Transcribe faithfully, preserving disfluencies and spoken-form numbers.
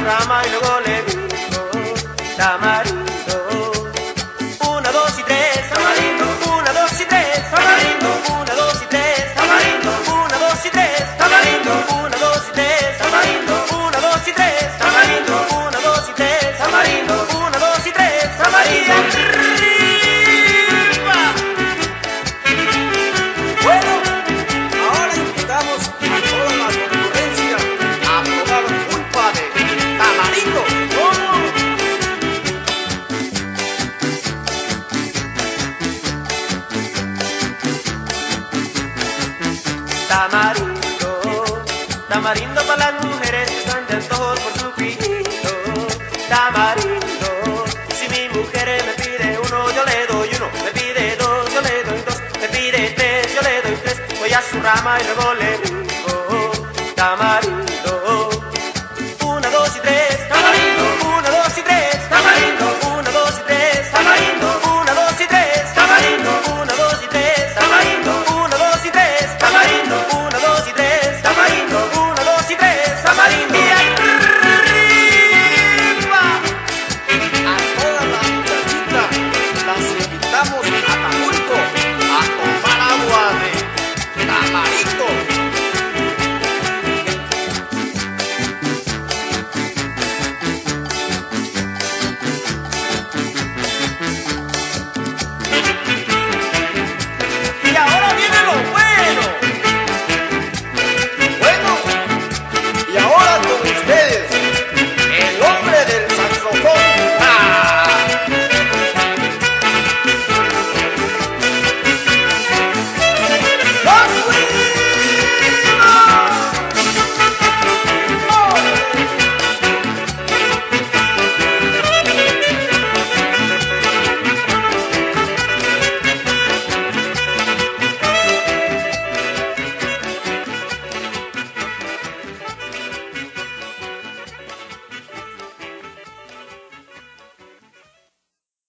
rama y luego le dijo tamarindo. Una, dos y tres, tamarindo. Una, dos y tres, tamarindo. Una, dos y tres, tamarindo. Una, dos y tres, tamarindo. Una, dos y tres, tamarindo. Una, dos y tres, tamarindo. Una, dos y tres, tamarindo. Una, dos y tres, tamarindo. Bueno, ahora invitamos a toda la concurrencia a probar pulpa de tamarindo. ¿Cómo? Tamarindo, tamarindo para las mujeres que están de antojos por su piquito. Tamarindo, si mi mujer me pide uno, yo le doy uno. Me pide dos, yo le doy dos. Me pide tres, yo le doy tres. Voy a su rama y luego le